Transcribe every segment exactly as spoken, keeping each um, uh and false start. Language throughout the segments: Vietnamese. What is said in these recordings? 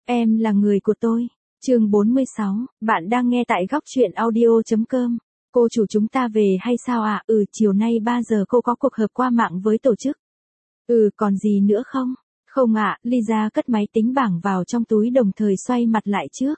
Em là người của tôi. Chương bốn mươi sáu, bạn đang nghe tại góc truyện audio chấm com. Cô chủ chúng ta về hay sao ạ? À? Ừ, chiều nay ba giờ cô có cuộc họp qua mạng với tổ chức. Ừ, còn gì nữa không? Không ạ, à, Lisa cất máy tính bảng vào trong túi đồng thời xoay mặt lại trước.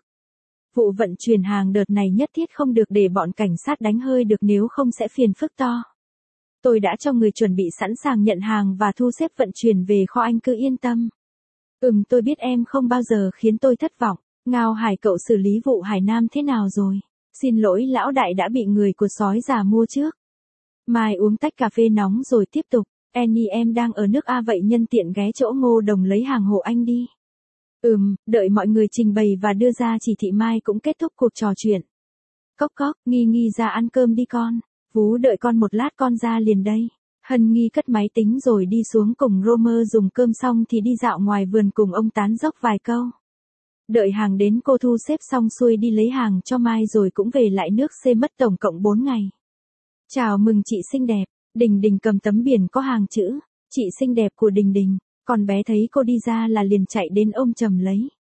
Vụ vận chuyển hàng đợt này nhất thiết không được để bọn cảnh sát đánh hơi được, nếu không sẽ phiền phức to. Tôi đã cho người chuẩn bị sẵn sàng nhận hàng và thu xếp vận chuyển về kho, anh cứ yên tâm. Ừm, tôi biết em không bao giờ khiến tôi thất vọng. Ngao Hải, cậu xử lý vụ Hải Nam thế nào rồi? Xin lỗi lão đại, đã bị người của sói già mua trước. Mai uống tách cà phê nóng rồi tiếp tục. Annie, em đang ở nước A vậy nhân tiện ghé chỗ Ngô Đồng lấy hàng hộ anh đi. Ừm, đợi mọi người trình bày và đưa ra chỉ thị Mai cũng kết thúc cuộc trò chuyện. Cốc cốc, Nghi Nghi ra ăn cơm đi con. Vú đợi con một lát, con ra liền đây. Hân Nghi cất máy tính rồi đi xuống cùng Romer dùng cơm xong thì đi dạo ngoài vườn cùng ông tán dốc vài câu. Đợi hàng đến cô thu xếp xong xuôi đi lấy hàng cho Mai rồi cũng về lại nước C, mất tổng cộng bốn ngày. Chào mừng chị xinh đẹp. Đình Đình cầm tấm biển có hàng chữ chị xinh đẹp của Đình Đình. Con bé thấy cô đi ra là liền chạy đến ôm chầm lấy.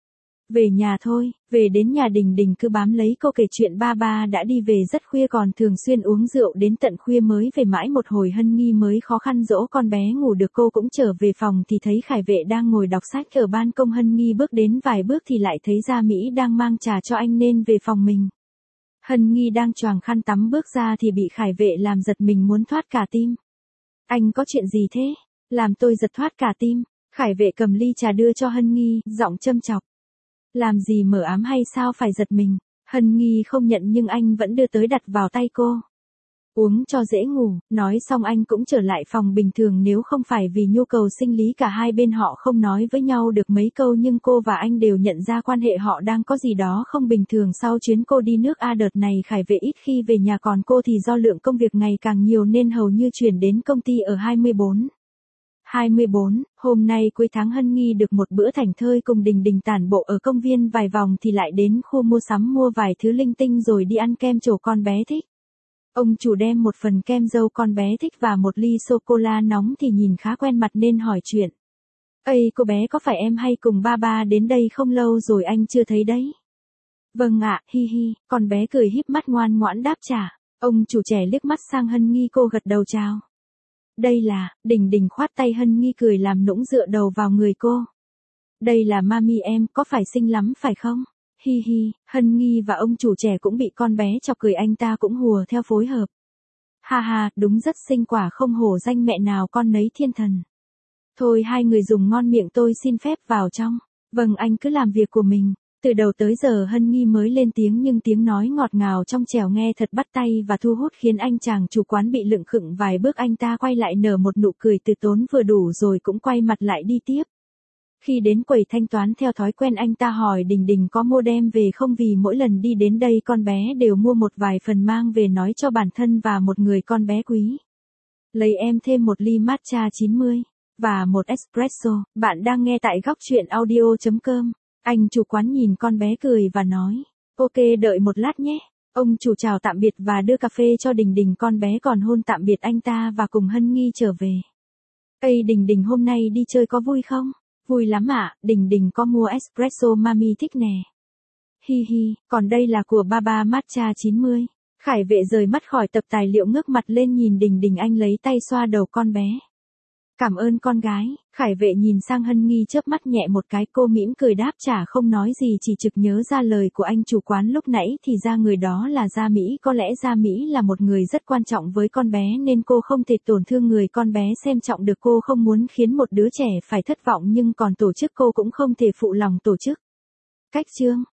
Về nhà thôi. Về đến nhà Đình Đình cứ bám lấy cô kể chuyện ba ba đã đi về rất khuya, còn thường xuyên uống rượu đến tận khuya mới về, mãi một hồi Hân Nghi mới khó khăn dỗ con bé ngủ được. Cô cũng trở về phòng thì thấy Khải Vệ đang ngồi đọc sách ở ban công. Hân Nghi bước đến vài bước thì lại thấy Gia Mỹ đang mang trà cho anh nên về phòng mình. Hân Nghi đang choàng khăn tắm bước ra thì bị Khải Vệ làm giật mình muốn thoát cả tim. Anh có chuyện gì thế? Làm tôi giật thoát cả tim. Khải Vệ cầm ly trà đưa cho Hân Nghi, giọng châm chọc. Làm gì mờ ám hay sao phải giật mình? Hân Nghi không nhận nhưng anh vẫn đưa tới đặt vào tay cô. Uống cho dễ ngủ. Nói xong anh cũng trở lại phòng bình thường, nếu không phải vì nhu cầu sinh lý cả hai bên họ không nói với nhau được mấy câu, nhưng cô và anh đều nhận ra quan hệ họ đang có gì đó không bình thường. Sau chuyến cô đi nước A đợt này Khải Vệ ít khi về nhà, còn cô thì do lượng công việc ngày càng nhiều nên hầu như chuyển đến công ty ở hai mươi bốn. hai mươi bốn, hôm nay cuối tháng Hân Nghi được một bữa thảnh thơi cùng Đình Đình tản bộ ở công viên vài vòng thì lại đến khu mua sắm mua vài thứ linh tinh rồi đi ăn kem trổ con bé thích. Ông chủ đem một phần kem dâu con bé thích và một ly sô-cô-la nóng thì nhìn khá quen mặt nên hỏi chuyện. Ây, cô bé có phải em hay cùng ba ba đến đây không? Lâu rồi anh chưa thấy đấy. Vâng ạ, hi hi, con bé cười híp mắt ngoan ngoãn đáp trả. Ông chủ trẻ liếc mắt sang Hân Nghi, cô gật đầu chào. Đây là, Đình Đình khoát tay Hân Nghi cười làm nũng dựa đầu vào người cô. Đây là mami em, có phải xinh lắm phải không? Hi hi, Hân Nghi và ông chủ trẻ cũng bị con bé chọc cười, anh ta cũng hùa theo phối hợp. Ha ha, đúng rất xinh, quả không hổ danh mẹ nào con nấy thiên thần. Thôi hai người dùng ngon miệng, tôi xin phép vào trong. Vâng, anh cứ làm việc của mình. Từ đầu tới giờ Hân Nghi mới lên tiếng nhưng tiếng nói ngọt ngào trong trẻo nghe thật bắt tay và thu hút khiến anh chàng chủ quán bị lựng khựng vài bước. Anh ta quay lại nở một nụ cười từ tốn vừa đủ rồi cũng quay mặt lại đi tiếp. Khi đến quầy thanh toán theo thói quen anh ta hỏi Đình Đình có mua đem về không, vì mỗi lần đi đến đây con bé đều mua một vài phần mang về nói cho bản thân và một người con bé quý. Lấy em thêm một ly matcha chín mươi và một espresso. Bạn đang nghe tại góc truyện audio chấm com. Anh chủ quán nhìn con bé cười và nói, ok đợi một lát nhé. Ông chủ chào tạm biệt và đưa cà phê cho Đình Đình, con bé còn hôn tạm biệt anh ta và cùng Hân Nghi trở về. Ây Đình Đình, hôm nay đi chơi có vui không? Vui lắm ạ, à, Đình Đình có mua espresso mami thích nè. Hi hi, còn đây là của Baba matcha chín mươi. Khải Vệ rời mắt khỏi tập tài liệu ngước mặt lên nhìn Đình Đình, anh lấy tay xoa đầu con bé. Cảm ơn con gái. Khải Vệ nhìn sang Hân Nghi chớp mắt nhẹ một cái, cô mỉm cười đáp trả không nói gì, chỉ trực nhớ ra lời của anh chủ quán lúc nãy thì ra người đó là Gia Mỹ. Có lẽ Gia Mỹ là một người rất quan trọng với con bé nên cô không thể tổn thương người con bé xem trọng được. Cô không muốn khiến một đứa trẻ phải thất vọng nhưng còn tổ chức cô cũng không thể phụ lòng tổ chức. Cách chương